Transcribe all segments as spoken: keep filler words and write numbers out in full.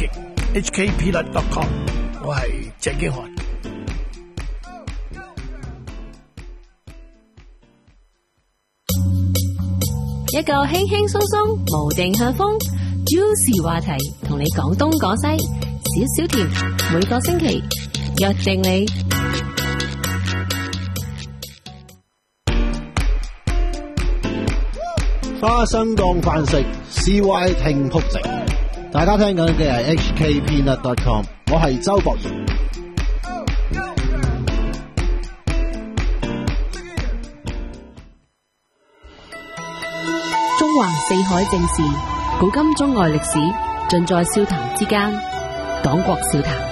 Psychic H K Peanut dot com， 我係鄭經翰。 一個輕輕鬆鬆無定向風 juicy 話題，同你講東講西，少少甜，每個星期約定你。 花生當飯食 ，C Y 聽撲食。大家聽緊嘅係 H K Peanut dot com， 我係周博賢。 中華四海正事，古今中外歷史，盡在笑談之間。黨國笑談。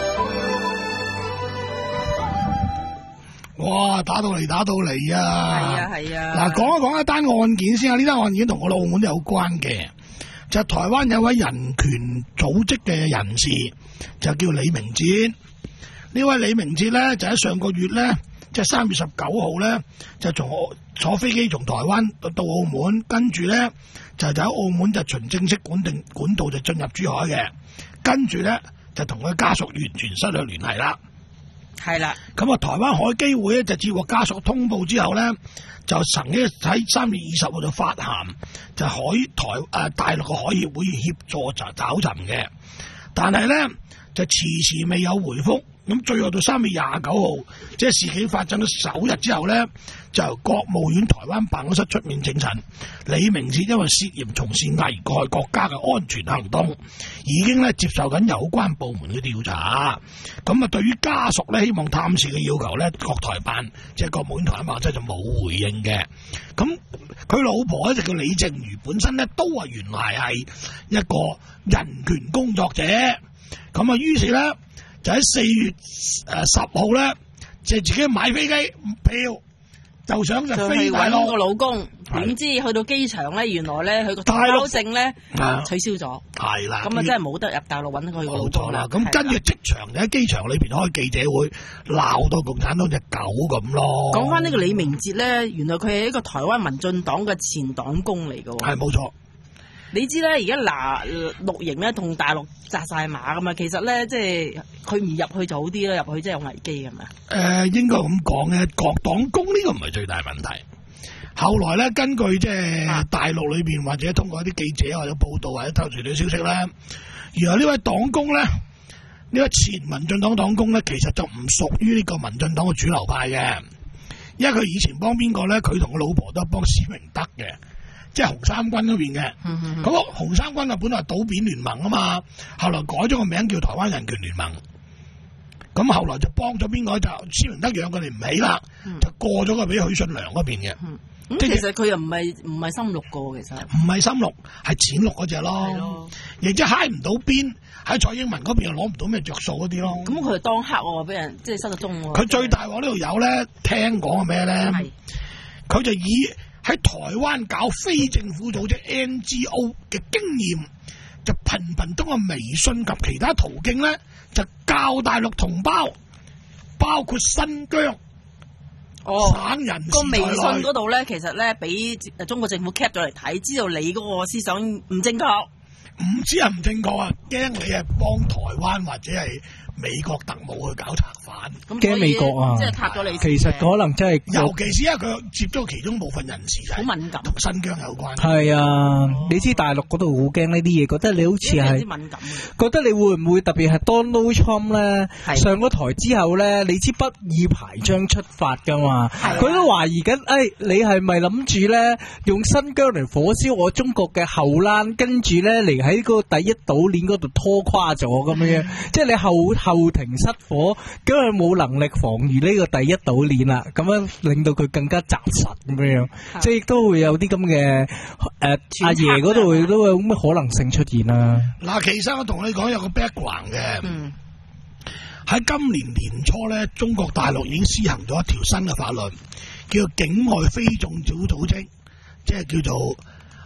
哇！打到嚟，打到嚟啊！ 係啊係啊！ 嗱，講一講一單案件先啊！呢單案件同我哋澳門有關嘅，就係台灣有位人權組織嘅人士，就叫李明哲。呢位李明哲咧，就喺上個月咧，即係三月十九號咧，就從坐飛機從台灣到澳門，跟住咧就就喺澳門就循正式管定管道就進入珠海嘅，跟住咧就同佢家屬完全失去聯繫啦。 係啦， 咁啊，台灣海基會咧就接獲家屬通報之後咧，就曾經喺三月二十號就發函，就海台誒、呃、大陸嘅海協會協助就找尋嘅，但係咧就遲遲未有回覆。咁最後到三月廿九號，即係事件發生咗首日之後咧，就由國務院台灣辦公室出面證實，李明哲因為涉嫌從事危害國家嘅安全行動，已經咧接受緊有關部門嘅調查。咁啊，對於家屬咧希望探視嘅要求咧，國台辦即係國務院台灣辦公室就冇回應嘅。咁佢老婆咧就叫李靜茹，本身咧都係原來係一個人權工作者。咁啊，於是咧。就喺四月誒十號咧，就自己買飛機票，就想就飛大陸個老公，點知去到機場咧，原來咧佢個大陸證咧取消咗， 係啦， 咁啊真係冇得入大陸揾佢個老公啦。 咁跟住即場就喺機場裏邊開記者會，鬧到共產黨隻狗咁咯。 講翻呢個李明哲咧，原來佢係一個台灣民進黨嘅前黨工嚟嘅喎。 係冇錯。 你知咧，而家嗱綠營咧同大陸紮晒馬噶嘛，其實咧即係佢唔入去就好啲啦，入去真係有危機係咪？誒、 呃，應該咁講嘅，國黨工呢個唔係最大問題。後來咧，根據即係大陸裏邊或者通過一啲記者或者報道或者透傳啲消息咧，原來呢位黨工咧，呢位前民進黨黨工咧，其實就唔屬於呢個民進黨嘅主流派嘅，因為佢以前幫邊個咧？佢同個老婆都係幫施明德嘅。即係紅三軍嗰邊嘅，咁、嗯、個紅三軍啊本來係倒扁聯盟啊嘛，後來改咗個名叫台灣人權聯盟，咁後來就幫咗邊個就施明德養佢哋唔起啦、嗯，就過咗個俾許信良嗰邊嘅。咁、 嗯嗯、其實佢又唔係唔係深綠個，其實唔係深綠，係淺綠嗰隻咯，亦即係揩唔到邊，喺蔡英文嗰邊又攞唔到咩着數嗰啲咯。咁佢係當黑喎，俾人即係失咗蹤喎。 佢最大鑊呢度有咧，聽講係咩咧？佢就以喺台灣搞非政府組織 N G O 嘅經驗，就頻頻通過微信及其他途徑咧，就教大陸同胞，包括新疆、哦、省人士個微信嗰度咧，其實咧俾中國政府 cap 咗嚟睇，知道你嗰個思想唔正確， 唔知係唔正確啊，驚你係幫台灣或者係美國特務去搞賊犯， 驚美國啊！ 即係塔咗你。 其實可能真係， 尤其是因為佢接觸其中部分人士， 好敏感， 同新疆有關。 係啊、哦，你知大陸嗰度好驚呢啲嘢，覺得你好似係敏感， 覺得你會唔會特別係 Donald Trump 咧上咗台之後咧，你知不義牌將出發㗎嘛？佢都懷疑緊，誒、哎、你係咪諗住咧用新疆嚟火燒我中國嘅後欄，跟住咧嚟喺個第一島鏈嗰度拖垮咗咁樣？即係你後後庭失火，咁佢冇能力防禦呢個第一島鏈啦，咁樣令到佢更加紮實咁樣，即係亦都會有啲咁嘅誒阿爺嗰度都有咁嘅可能性出現啦。 嗱，其實我同你講有個 background 嘅，喺、嗯、今年年初咧，中國大陸已經施行咗一條新嘅法律，叫做境外非政府組織，即係叫做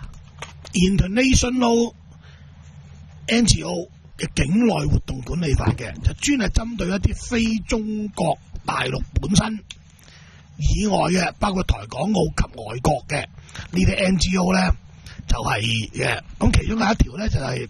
International N G O。嘅境內活動管理法嘅，就專係針對一啲非中國大陸本身以外嘅，包括台港澳及外國嘅呢啲 N G O 咧，就係、是、嘅。咁其中有一條咧就係、是、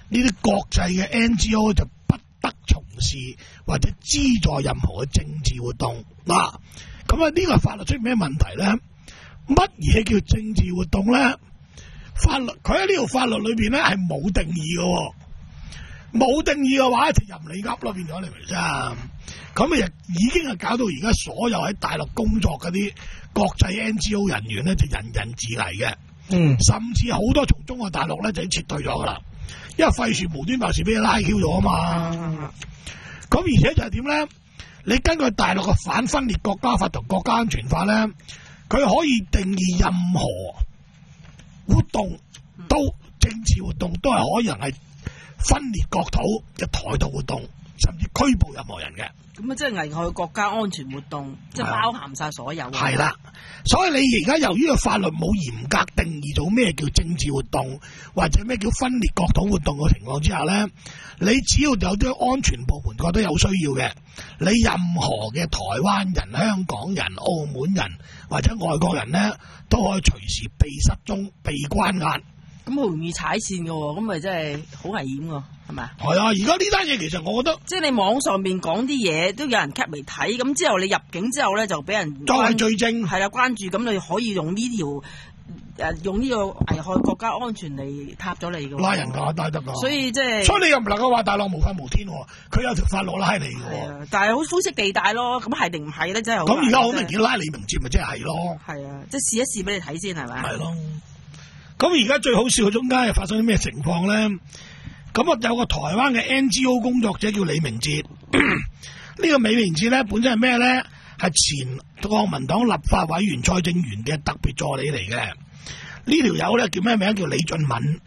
呢啲國際嘅 N G O 就不得從事或者資助任何嘅政治活動。嗱，咁啊呢個法律出現咩問題咧？乜嘢叫政治活動咧？法律佢喺呢條法律裏邊咧係冇定義嘅，冇定義嘅話就任你噏咯，變咗你明唔明啫？咁啊已經係搞到而家所有喺大陸工作嗰啲國際 N G O 人員咧就人人自危嘅， 嗯， 甚至好多從中國大陸咧就已經撤退咗噶啦，因為費事無端白事俾你拉 Q 咗啊嘛。咁、嗯、而且就係點咧？你根據大陸嘅反分裂國家法同國家安全法咧，佢可以定義任何活動都政治活動都係可能係分裂國土嘅台獨活動，甚至拘捕任何人嘅。 咁啊，即係危害國家安全活動，即係包含晒所有。 係啦，所以你而家由於個法律冇嚴格定義到咩叫政治活動或者咩叫分裂國土活動嘅情況之下咧，你只要有啲安全部門覺得有需要嘅，你任何嘅台灣人、香港人、澳門人或者外國人咧，都可以隨時被失蹤、被關押。 咁好容易踩線嘅喎，咁咪真係好危險喎，係咪啊？ 係啊，而家呢單嘢其實我覺得， 即係你網上面講啲嘢都有人 cap 嚟睇，咁之後你入境之後咧就俾人都係罪證， 係啦，關注，咁你可以用呢條誒用呢個危害國家安全嚟撻咗你嘅， 拉人㗎，拉得㗎。 所以即係， 所以你又唔能夠話大陸無法無天喎，佢有條法律拉你嘅喎。 但係好灰色地帶咯，咁係定唔係咧？真係好。 咁而家好明顯拉李明哲咪即係係咯。 係啊，即係試一試俾你睇先係咪？ 係咯。咁而家最好笑嘅中間係發生啲咩情況咧？咁啊有個台灣嘅 N G O 工作者叫李明哲，呢個李明哲咧本身係咩咧？係前國民黨立法委員蔡正元嘅特別助理嚟嘅。呢條友咧叫咩名？叫李俊敏。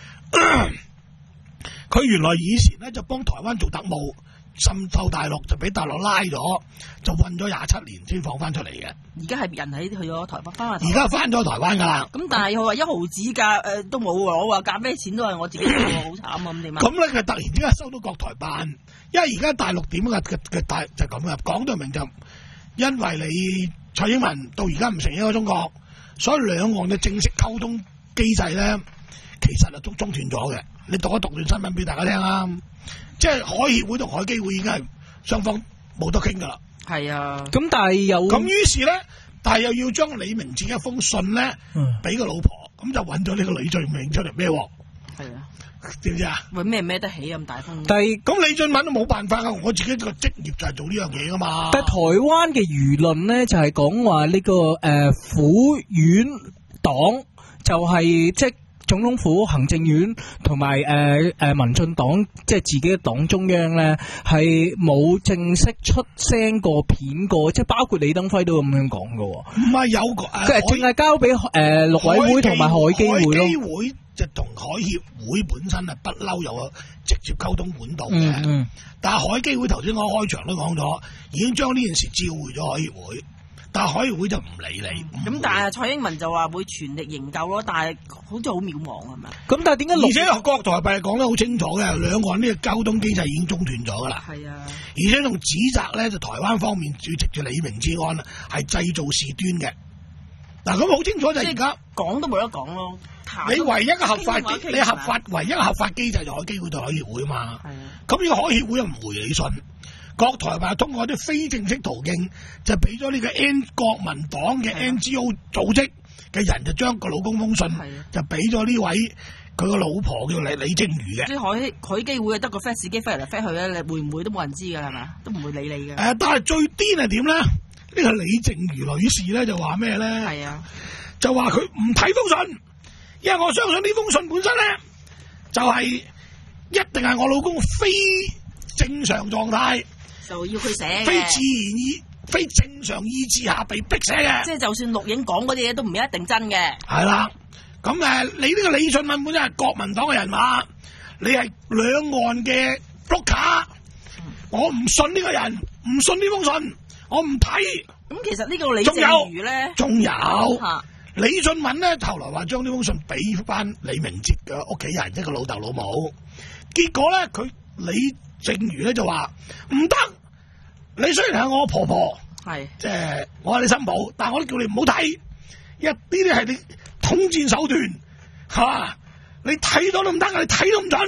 佢原來以前咧就幫台灣做特務，滲透大陸，就俾大陸拉咗，就韞咗廿七年先放翻出嚟嘅。 而家係人喺去咗台北翻埋。 而家翻咗台灣噶啦。 咁但係佢話一毫子價誒、呃、都冇喎，我話夾咩錢都係我自己做，好慘啊！咁點啊？ 咁咧佢突然之間收到國台辦，因為而家大陸點嘅嘅嘅大就咁嘅，講到明就因為你蔡英文到而家唔承認個中國，所以兩岸嘅正式溝通機制咧，其實係都中斷咗嘅。你讀一讀段新聞俾大家聽啊！即係海協會同海基會已經係雙方冇得傾噶啦。 係啊， 咁但係有咁於是咧，但係又要將李明哲一封信咧，俾個老婆，咁就揾咗呢個李俊明出嚟孭鑊。 係啊， 知唔知啊？ 喂，咩孭得起咁大封？ 但係咁李俊敏都冇辦法噶，我自己個職業就係做呢樣嘢噶嘛。 但係台灣嘅輿論咧就係講話呢個誒府院黨就係即係。總統府、行政院同埋誒誒民進黨，即係自己嘅黨中央咧，係冇正式出聲過、片過，即係包括李登輝都咁樣講嘅。 唔係有個， 佢係淨係交俾誒陸委會同埋海基會咯。 海基會就同海協會本身係不嬲有個直接溝通管道嘅。 嗯嗯。 但係海基會頭先我開場都講咗，已經將呢件事召回咗海協會。但係海協會就唔理你， 咁但係蔡英文就話會全力營救咯，但係好似好渺茫係咪？ 咁但係點解？ 而且國台辦講得好清楚嘅，兩岸呢個交通機制已經中斷咗噶啦。 係啊， 而且仲指責咧，就台灣方面主席嘅李明哲案係製造事端嘅。嗱，咁好清楚就係而家講都冇得講咯。 你唯一嘅合法機，你合法唯一嘅合法機制就海基會同海協會啊嘛。 係啊。 咁呢個海協會又唔回你信。國台辦通過啲非正式途徑，就俾咗呢個 N 國民黨嘅 N G O 組織嘅人，就將個老公封信，就俾咗呢位佢個老婆叫李李正瑜嘅。 即係海海基會得個 fax 機飛嚟飛去咧，你會唔會都冇人知㗎係嘛？都唔會理你嘅。誒、 呃，但係最癲係點咧？呢、呢個李正瑜女士咧就話咩咧？ 係啊， 就話佢唔睇封信，因為我相信呢封信本身咧就係、是、一定係我老公非正常狀態。 就要佢寫嘅， 非自然意、非正常意志下被逼寫嘅， 即係就算錄影講嗰啲嘢都唔一定真嘅。 係啦，咁誒，你呢個李俊敏本身係國民黨嘅人馬，你係兩岸嘅 broker，我唔信呢個人，唔信呢封信，我唔睇。 咁其實呢個李正瑜咧， 仲有，有李俊敏咧，後來話將呢封信俾翻李明哲嘅屋企人，即係個老豆老母，結果咧佢李正瑜咧就話唔得，你雖然係我婆婆，係即係我係你新抱，但係我都叫你唔好睇，因為呢啲係你統戰手段，係嘛？你睇到都唔得，你睇都唔準，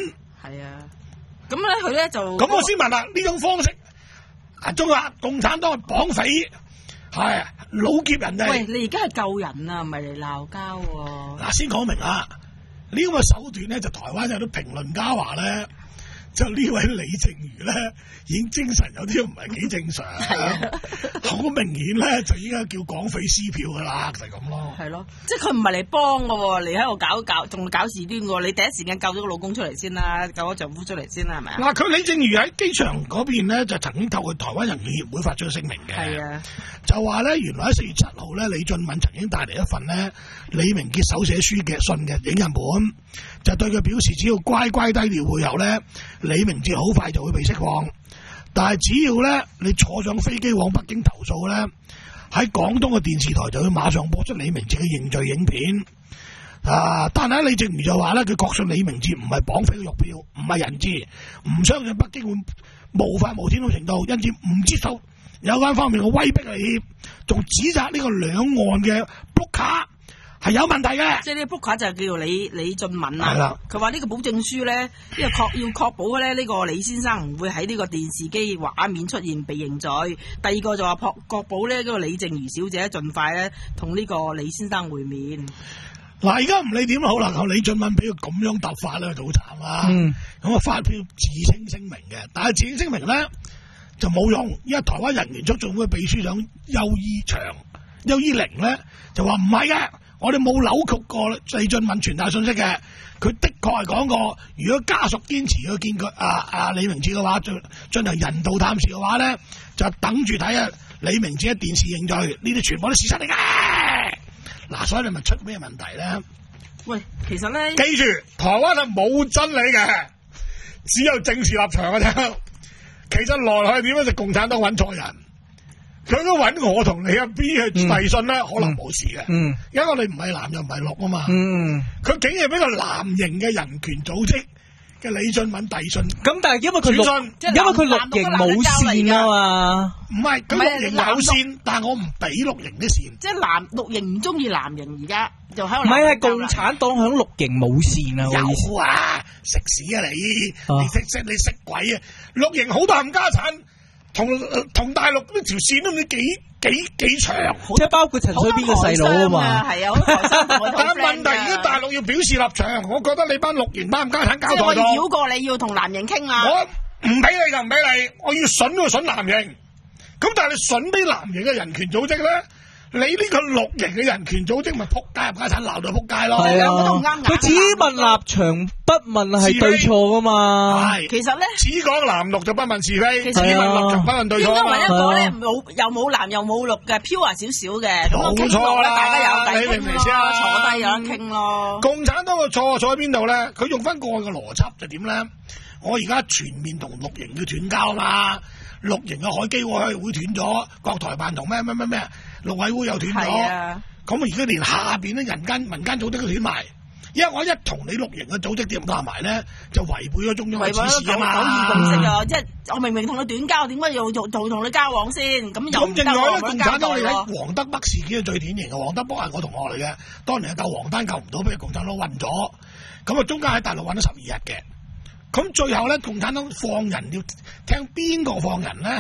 係啊，咁咧佢咧就咁我先問啦，呢種方式啊，中國共產黨係綁匪，係老劫人哋。 喂，你而家係救人啊，唔係嚟鬧交喎。 嗱，先講明啊，呢咁嘅手段咧，就台灣有啲評論家話咧，就呢位李淨瑜咧，已經精神有啲唔係幾正常，係啊，好明顯咧就應該叫港匪撕票噶啦，就係咁咯。 係咯，即係佢唔係嚟幫噶喎，嚟喺度搞搞，仲搞事端喎。你第一時間救咗個老公出嚟先啦，救咗丈夫出嚟先啦，係咪啊？ 嗱，佢李淨瑜喺機場嗰邊咧，就曾經透過台灣人權協會發出聲明嘅， 係啊， 就話咧原來喺四月七號咧，李俊敏曾經帶嚟一份咧李明傑手寫書嘅信嘅影印本，就對佢表示只要乖乖低調配合咧，李明哲好快就會被釋放。但係只要咧你坐上飛機往北京投訴咧，喺廣東嘅電視台就會馬上播出李明哲嘅認罪影片。啊！但係李淨瑜就話咧，佢確信李明哲唔係綁匪嘅肉票，唔係人質，唔相信北京會無法無天到程度，因此唔接受有關方面嘅威逼利脅，仲指責呢個兩岸嘅 book 卡係有問題嘅。 即係呢個 book 卡就叫李李俊敏係啊啦。 佢話呢個保證書咧，呢個確要確保咧呢個李先生唔會喺呢個電視機畫面出現被認罪。第二個就話確確保咧呢個李淨瑜小姐盡快咧同呢個李先生會面。 嗱，而家唔理點好啦，咁李俊敏俾佢咁樣答法咧，就好慘啦。 嗯， 咁啊發表自稱聲明嘅，但係自稱聲明咧就冇用，因為台灣人權促進會秘書長邱依祥、邱依玲咧就話唔係嘅，我哋冇扭曲過李俊敏傳達信息嘅，佢的確係講過，如果家屬堅持去見佢啊啊李明哲嘅話，進進行人道探視嘅話咧，就等住睇啊李明哲喺電視認罪，呢啲全部都事實嚟嘅。嗱，所以你咪出咩問題咧？ 喂，其實咧， 記住，台灣係冇真理嘅，只有政治立場嘅啫。其實來來去點樣就共產黨揾錯人，佢都揾我同你阿 B 去遞信咧，嗯、可能冇事嘅。 嗯， 因為我哋唔係藍又唔係綠啊嘛。 嗯， 佢竟然俾個藍營嘅人權組織嘅李俊敏遞信， 咁但係因為佢綠， 信因為佢綠營冇線啊嘛。 唔係，佢綠營有線，但係我唔俾綠營啲線。 即係藍綠營唔中意藍營，而家就喺度。 唔係，係共產黨響綠營冇線啊！ 有啊，食屎啊你！ 啊你識識你識鬼啊！綠營好多冚家產，同同大陸呢條線都唔知幾幾幾長。 即係包括陳水扁嘅細佬啊嘛。 係啊， 但係問題而家大陸要表示立場，我覺得你班綠營班冚家產交代即係我咗。 繞過你要同藍營傾啊！ 我唔俾你就唔俾你，我要筍就筍藍營。咁但係你筍俾藍營嘅人權組織咧，你呢個綠營嘅人權組織咪仆街冚家產鬧到仆街咯。 係啊， 都唔啱佢只問立場，不問係對錯噶嘛。 係， 其實咧， 只講藍綠就不問是非， 其只問實立場不問對錯。 應該揾一個咧係冇又冇藍又冇綠嘅飄啊少少嘅，咁冇樣傾落咧， 錯啦大家有偈你明唔明傾先啊咯，坐低有得傾咯。 共產黨嘅錯錯喺邊度咧？佢用翻過去嘅邏輯就點咧？我而家全面同綠營要斷交嘛，綠營嘅海基會會斷咗，國台辦同咩咩咩咩陸委會又斷咗，咁而家連下邊咧人間民間組織都斷埋，因為我一同你綠營嘅組織點夾埋咧，就違背咗中央嘅指示啊嘛。 九二共識啊，即係我明明同你斷交，點解要做做同你交往先？咁又唔得咁另外咧， 喎， 共產黨你喺黃德北事件係最典型嘅，黃德北係我同學嚟嘅，當年係救黃丹救唔到，俾共產黨暈咗，咁啊中間喺大陸揾咗十二日嘅。咁最後咧，共產黨放人要聽邊個放人咧？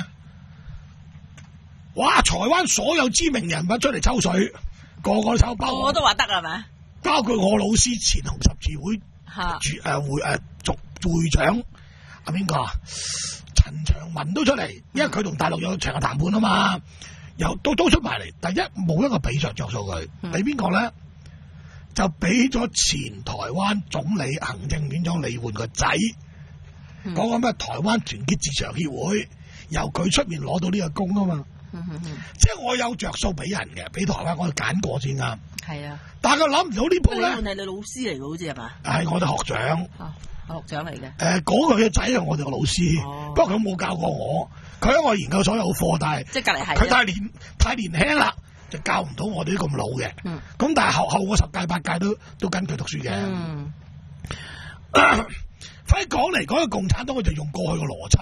哇！台灣所有知名人物出嚟抽水，個個都抽包， 我都話得係咪？ 包括我老師前紅十字會嚇主誒會誒續會長阿邊個啊？陳長文都出嚟，因為佢同大陸有長嘅談判啊嘛，又都都出埋嚟。第一冇一個比着着數佢，俾邊個咧？就俾咗前台灣總理行政院長李煥個仔，講個咩台灣團結自強協會，由佢出面攞到呢個工啊嘛， 嗯嗯嗯、 即係我有着數俾人嘅，俾台灣我揀過先啱。 係啊， 但係佢諗唔到呢鋪咧， 李煥係你老師嚟嘅好似係嘛？ 係我哋學長， 哦，學長嚟嘅。誒、 呃，嗰、那個嘅仔係我哋個老師， 哦、 不過佢冇教過我，佢喺我研究所有課，但係即係隔離係佢太年太年輕啦。就教唔到我哋啲咁老嘅，咁、嗯、但係後後嗰十屆八屆都都跟佢讀書嘅。嗯，反正講嚟講去，共產黨佢就用過去嘅邏輯，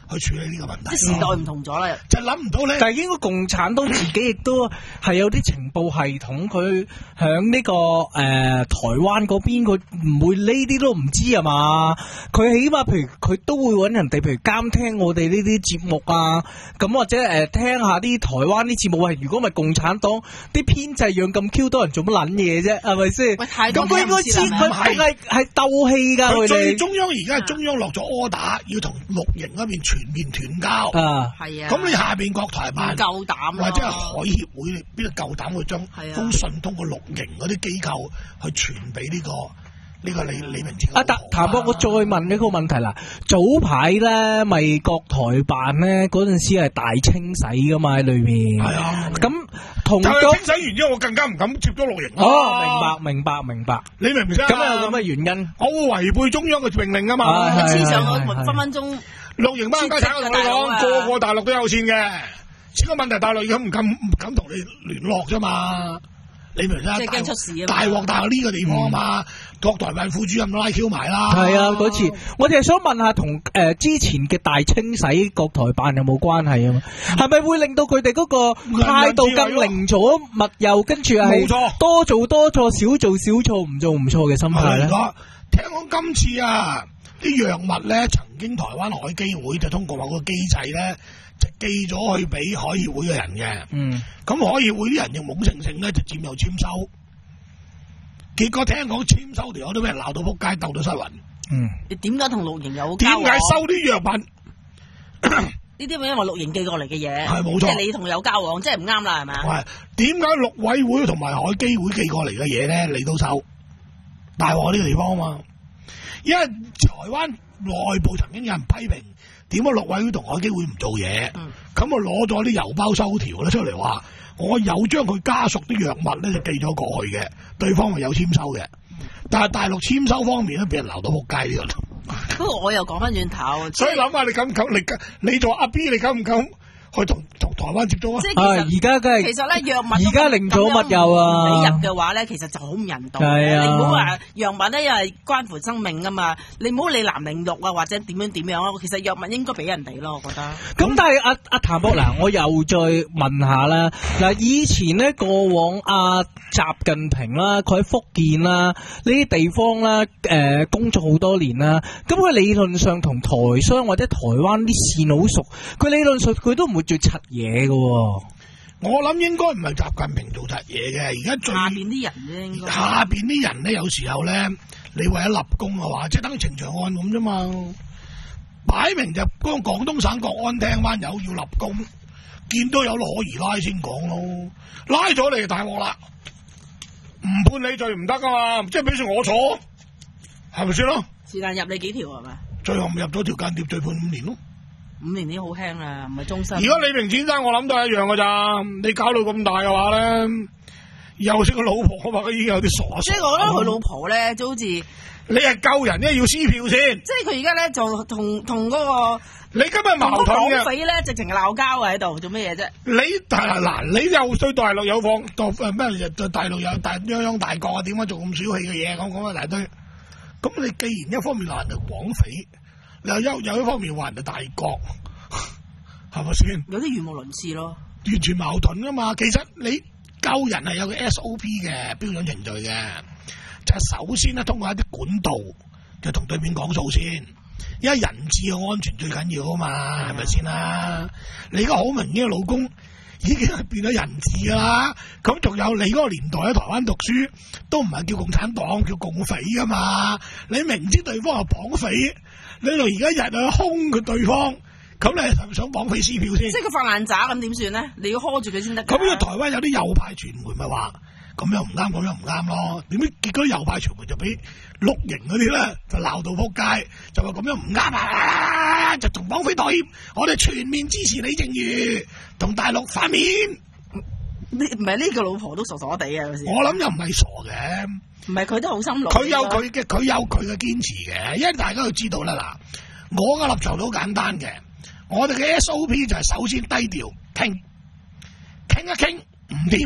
去處理呢個問題。 即係時代唔同咗啦， 就諗唔到咧。 但係應該共產黨自己亦都係有啲情報系統，佢響呢個誒、呃、台灣嗰邊，佢唔會呢啲都唔知啊嘛。佢起碼譬如佢都會揾人哋，譬如監聽我哋呢啲節目啊，咁或者誒、呃、聽下啲台灣啲節目。喂，如果唔係共產黨啲編制讓咁 Q 多人做乜撚嘢啫？係咪先？ 喂，太多咁佢應該知佢係係鬥氣㗎。佢哋中央而家係中央落咗 order，要同綠營嗰邊全面斷交。 啊， 係啊。 咁你下邊國台辦夠膽或者係海協會邊度夠膽去將封信通過綠營嗰啲機構去傳俾呢個呢個李李明哲？ 阿譚譚博，我再問一個問題啦。早排咧，咪國台辦咧嗰陣時係大清洗噶嘛喺裏面。係啊。咁同但係清洗完之後，我更加唔敢接咗綠營。 哦，明白明白明白。 你明唔明啊？ 咁啊有咁嘅原因。 我會違背中央嘅命令啊嘛。 黐上去分分鐘。 綠營班家產，我同你講，個個大陸都有錢嘅。只個問題，大陸而家唔敢唔敢同你聯絡啫嘛。你明唔明啊？ 即係驚出事啊！ 大鑊大喺呢個地方啊嘛，國台辦副主任拉 Q 埋啦。 係啊，嗰次我哋係想問下同誒之前嘅大清洗國台辦有冇關係啊？嘛，係咪會令到佢哋嗰個態度更零咗密又跟住係多做多錯，少做少錯，唔做唔錯嘅心態咧？ 聽講今次啊，啲藥物咧，曾經台灣海基會就通過某個機制咧，就寄咗去俾海協會嘅人嘅。嗯。咁海協會啲人又懵成成咧，就佔有簽收。結果聽講簽收條友都俾人鬧到仆街，鬥到失魂。 嗯。你點解同綠營有交？ 點解收啲藥品？ 呢啲咪因為綠營寄過嚟嘅嘢。係冇錯。即係你同佢有交往，即係唔啱啦，係咪啊？ 係。點解陸委會同埋海基會寄過嚟嘅嘢咧，你都收？大鑊呢個地方啊嘛。因為台灣內部曾經有人批評，點解陸委會同海基會唔做嘢？咁我攞咗啲郵包收條咧出嚟話，我有將佢家屬啲藥物咧就寄咗過去嘅，對方係有簽收嘅。但係大陸簽收方面咧，俾人鬧到仆街呢個。 不過我又講翻轉頭， 所以諗下你敢唔敢？你你做阿 B，你敢唔敢去同同台灣接觸啊？ 即係而家梗係， 其實咧藥物而家零咗乜有啊？ 俾入嘅話咧，其實就好唔人道。係啊，你唔好話藥物咧，因為關乎生命噶嘛。你唔好理男定綠啊，或者點樣點樣咯。其實藥物應該俾人哋咯，我覺得。咁但係阿阿譚博嗱，我又再問下啦。嗱，以前咧過往阿習近平啦，佢喺福建啦呢啲地方啦，誒、呃、工作好多年啦。咁佢理論上同台商或者台灣啲線好熟，佢理論上佢都唔會做柒嘢嘅。 我諗應該唔係習近平做柒嘢嘅，而家最下邊啲人咧，應該下邊啲人咧，有時候咧，你為咗立功嘅話，即係等於程祥案咁啫嘛，擺明就嗰個廣東省國安廳班友要立功，見到有可疑拉先講咯，拉咗你就大鑊啦，唔判你罪唔得噶嘛，即係俾住我坐，係咪先咯？是但入你幾條係咪？最後咪入咗條間諜罪判五年咯。五年已經好輕啦，唔係終身。如果李明先生，我諗都係一樣噶咋。你搞到咁大嘅話咧，又識個老婆，我話佢已經有啲傻。即係我覺得佢老婆咧，就好似你係救人咧，要撕票先。即係佢而家咧就同同嗰個你今日矛盾嘅匪咧，直情鬧交喺度做乜嘢啫？你但係嗱，你又對大陸有放，誒咩？對大陸有大泱泱大國啊？點解做咁小氣嘅嘢？講講一大堆。咁你既然一方面鬧人哋廣匪，你又有有一方面話人哋大國，係咪先？有啲語無倫次咯，完全矛盾噶嘛。其實你救人係有個 S O P 嘅標準程序嘅，就係首先咧通過一啲管道，就同對面講數先，因為人質嘅安全最緊要啊嘛，係咪先啦？你而家好明顯嘅老公已經係變咗人質噶啦，咁仲有你嗰個年代喺台灣讀書，都唔係叫共產黨，叫共匪噶嘛。你明知對方係綁匪，你就而家日日兇佢對方，咁你係咪想綁匪撕票先？即係佢發爛渣咁點算咧？你要呵住佢先得。咁呢個台灣有啲右派傳媒咪話咁樣唔啱，咁樣唔啱咯。點知結果右派傳媒就俾綠營嗰啲咧就鬧到撲街，就話咁樣唔啱啊！就同綁匪道歉，我哋全面支持李正瑜同大陸反面。呢唔係呢個老婆都傻傻地啊！我諗又唔係傻嘅，唔係佢都好心勞。佢有佢嘅，佢有佢嘅堅持嘅，因為大家要知道啦嗱，我嘅立場都好簡單嘅，我哋嘅 S O P 就係首先低調傾，傾一傾唔掂，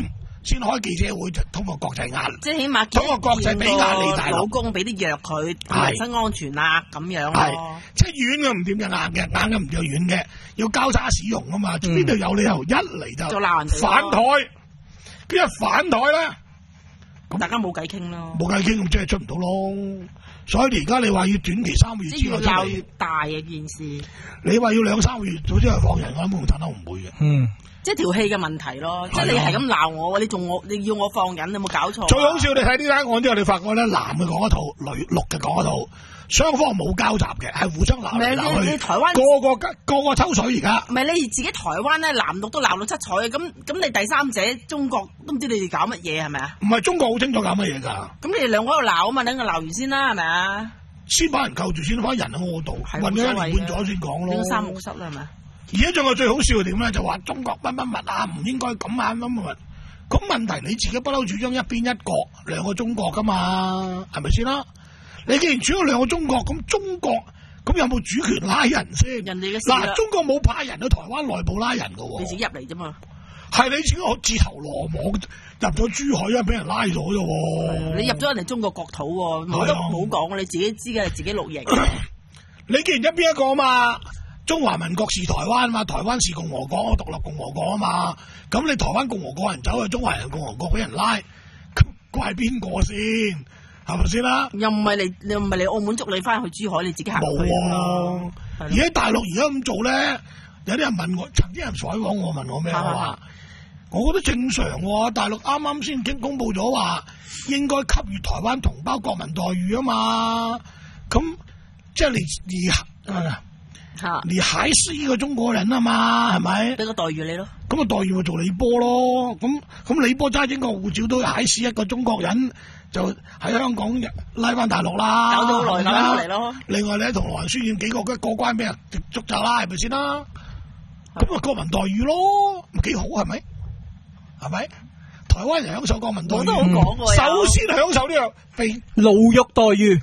先開記者會，就通過國際壓力， 即係起碼通過國際俾壓力大陸老公俾啲藥佢，人身安全啦咁樣咯。 係即係軟嘅唔掂嘅，硬嘅硬嘅唔掂軟嘅，要交叉使用啊嘛。邊度有理由一嚟就反台？邊一反台咧？ 咁大家冇計傾咯， 冇計傾咁即係出唔到咯。所以你而家你話要短期三個月之內出嚟， 即係越鬧越大嘅件事。 你話要兩三個月早啲去放人，我諗共產黨唔會嘅。 嗯。 即係條氣嘅問題咯，即係你係咁鬧我，你仲我你要我放人，你有冇搞錯？ 最好笑你睇呢單案之後，你發覺咧男嘅講一套，女綠嘅講一套，雙方冇交集嘅，係互相鬧嚟鬧去。 你台灣個個個個抽水而家。 唔係你自己台灣咧，藍綠都鬧到七彩嘅，咁咁你第三者中國都唔知你哋搞乜嘢係咪啊？ 唔係中國好清楚搞乜嘢㗎。 咁你哋兩個喺度鬧啊嘛，等佢鬧完先啦，係咪啊？ 先把人救住先，翻人喺我度，混咗一年半咗先講咯。 三木濕啦係咪？ 而家仲有最好笑嘅點咧，就話中國乜乜乜啊，唔應該咁啊乜乜乜。咁問題你自己不嬲主張一邊一國兩個中國噶嘛，係咪先啦？你既然主張兩個中國，咁中國咁有冇主權拉人先？ 人哋嘅嗱，中國冇派人去台灣內部拉人噶喎， 你自己入嚟啫嘛。 係你自己自投羅網入咗珠海啊，俾人拉咗啫喎。 你入咗人哋中國國土喎，冇得冇講，你自己知嘅，自己錄影。 你既然一邊一個啊嘛。中華民國是台灣嘛，台灣是共和國，獨立共和國啊嘛。咁你台灣共和國人走去中華人共和國俾人拉，咁怪邊個先？係咪先啦？ 又唔係嚟，又唔係嚟澳門捉你翻去珠海，你自己行去。 冇啊！而喺大陸而家咁做咧，有啲人問我，曾經有人採訪我問我咩？我話我覺得正常喎，大陸啱啱先經公佈咗話應該給予台灣同胞國民待遇啊嘛。咁即係你而啊。你還是一個中國人啊嘛，係咪？ 俾個待遇你咯。 咁啊待遇咪做李波咯。咁咁李波揸整個護照都還是一個中國人，就喺香港拉翻大陸啦。 搞咗好耐，搞翻嚟咯。 另外你喺銅鑼灣書院幾個嘅過關俾人捉走啦，係咪先啦？咁啊國民待遇咯，咪幾好係咪？係咪？台灣人享受國民待遇， 我都好講喎。 首先享受呢個被牢獄待遇。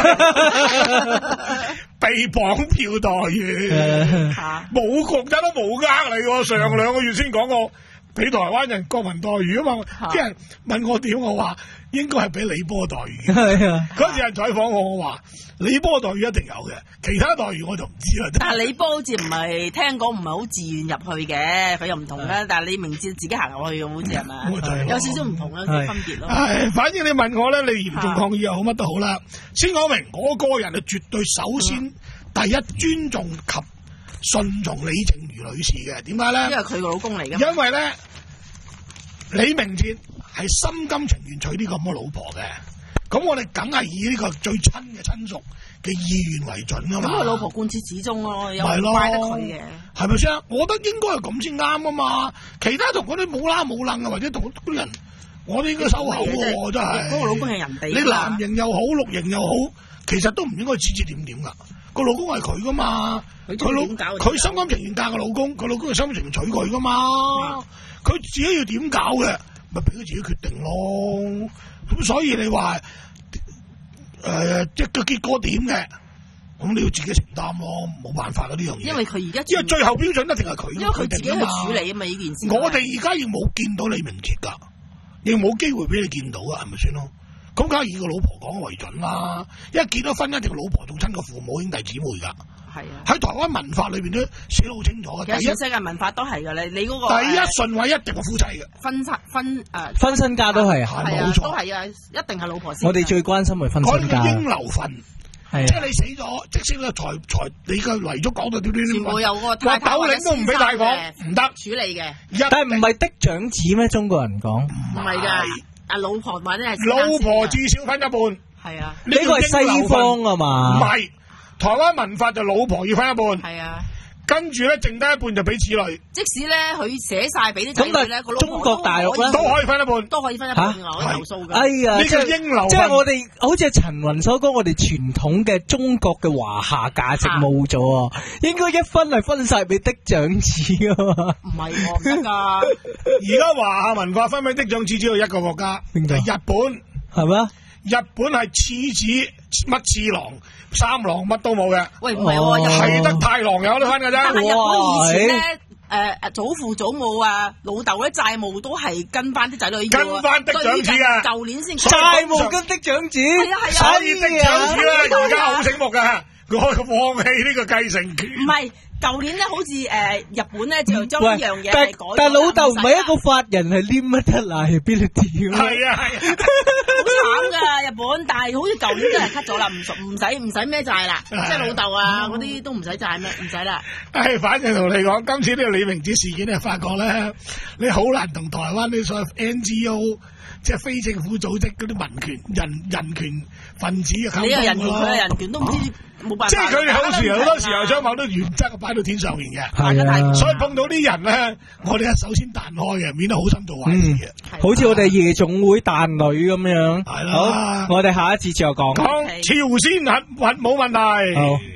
被綁票待遇，冇國家都冇呃你喎。上兩個月先講過俾台灣人國民待遇啊嘛，啲人問我點，我話應該係俾李波待遇。嗰時人採訪我，我話李波待遇一定有嘅，其他待遇我就唔知啦。 但係李波好似唔係聽講唔係好自願入去嘅，佢又唔同啦。但係你明知自己行入去嘅，好似係咪？有少少唔同啦，啲分別咯。 係，反正你問我咧，你嚴重抗議又好，乜都好啦。先講明，我個人係絕對首先第一尊重及順從李靜茹女士嘅。點解咧？ 因為佢個老公嚟嘅。 因為咧，李明哲係心甘情願娶呢個咁嘅老婆嘅。咁我哋梗係以呢個最親嘅親屬嘅意願為準噶嘛。 咁佢老婆貫徹始終咯，又唔怪得佢嘅。係咪先？我覺得應該係咁先啱啊嘛。其他同嗰啲冇啦冇楞啊，或者同嗰啲人，我哋應該收口喎，真係。 嗰個老公係人哋。 你藍營又好，綠營又好，其實都唔應該指指點點噶。個老公係佢噶嘛，佢老佢心甘情願嫁個老公，佢老公係心甘情願娶佢噶嘛。佢、嗯、自己要點搞嘅，咪俾佢自己決定咯。咁所以你話誒，即係個結果點嘅，咁你要自己承擔咯，冇辦法噶呢樣嘢。 因為佢而家， 因為最後標準一定係佢， 因為佢自己去處理啊嘛呢件事。 我哋而家亦冇見到李明哲噶，亦冇機會俾你見到啊，係咪先咯？咁梗係以個老婆講為準啦，因為結咗婚一定個老婆仲親過父母兄弟姊妹噶。係啊，喺台灣文法裏邊都寫得好清楚嘅。 其實世界文化都係噶，你你嗰個第一順位一定係夫妻嘅， 分拆分誒分身家都係啊， 係啊，都係啊，一定係老婆先。 我哋最關心係分身家。 應留份，即係你死咗，即使個財財你嘅遺囑講到點點點， 全部有個話斗零都唔俾大講，唔得處理嘅。 但係唔係嫡長子咩？中國人講唔係㗎。阿老婆或者係老婆至少分一半， 係啊， 呢個係西方啊嘛， 唔係台灣文法就老婆要分一半， 係啊， 跟住咧剩低一半就俾子女。 即使咧佢寫晒俾啲仔女咧， 中國大陸咧都可以分一半， 都可以分一半，我投訴㗎。 哎呀， 呢個應留， 即係我哋好似陳雲所講，我哋傳統嘅中國嘅華夏價值冇咗啊，應該一分係分晒俾嫡長子㗎嘛。 唔係喎，唔得㗎。 而家華夏文化分俾嫡長子只有一個國家， 邊個？ 日本係咩？ 日本係次子乜次郎、三郎乜都冇嘅。 喂，唔係喎， 係得太郎有得分㗎啫。 但係日本以前咧誒誒祖父祖母啊老豆咧債務都係跟翻啲仔女要啊， 跟翻的長子啊， 舊年先債務跟的長子， 係啊係啊， 所以的長子咧而家好醒目噶，我放棄呢個繼承權。 唔係。舊年咧，好似誒、呃、日本咧就將呢樣嘢係改咗。 但老豆唔係一個法人，係 limited liability。 係啊係啊， 好慘㗎日本，但係好似舊年真係 cut 咗啦，唔唔使唔使孭債啦，即係老豆啊嗰啲都唔使債咩，唔使啦。 誒，反正同你講，今次呢個李明子事件咧，發覺咧，你好難同台灣啲所謂 N G O， 即係非政府組織嗰啲民權人人權分子嘅溝通咯。 你係人權，佢係人權，都唔知。冇辦法， 即係佢哋好時好多時候將某啲原則擺到天上面嘅， 係啊， 所以碰到啲人咧，我哋係首先彈開嘅，免得好心做壞事嘅。 嗯、好似我哋夜總會彈女咁樣。 係啦， 好，我哋下一次再講。 講朝鮮核核冇問題。 好。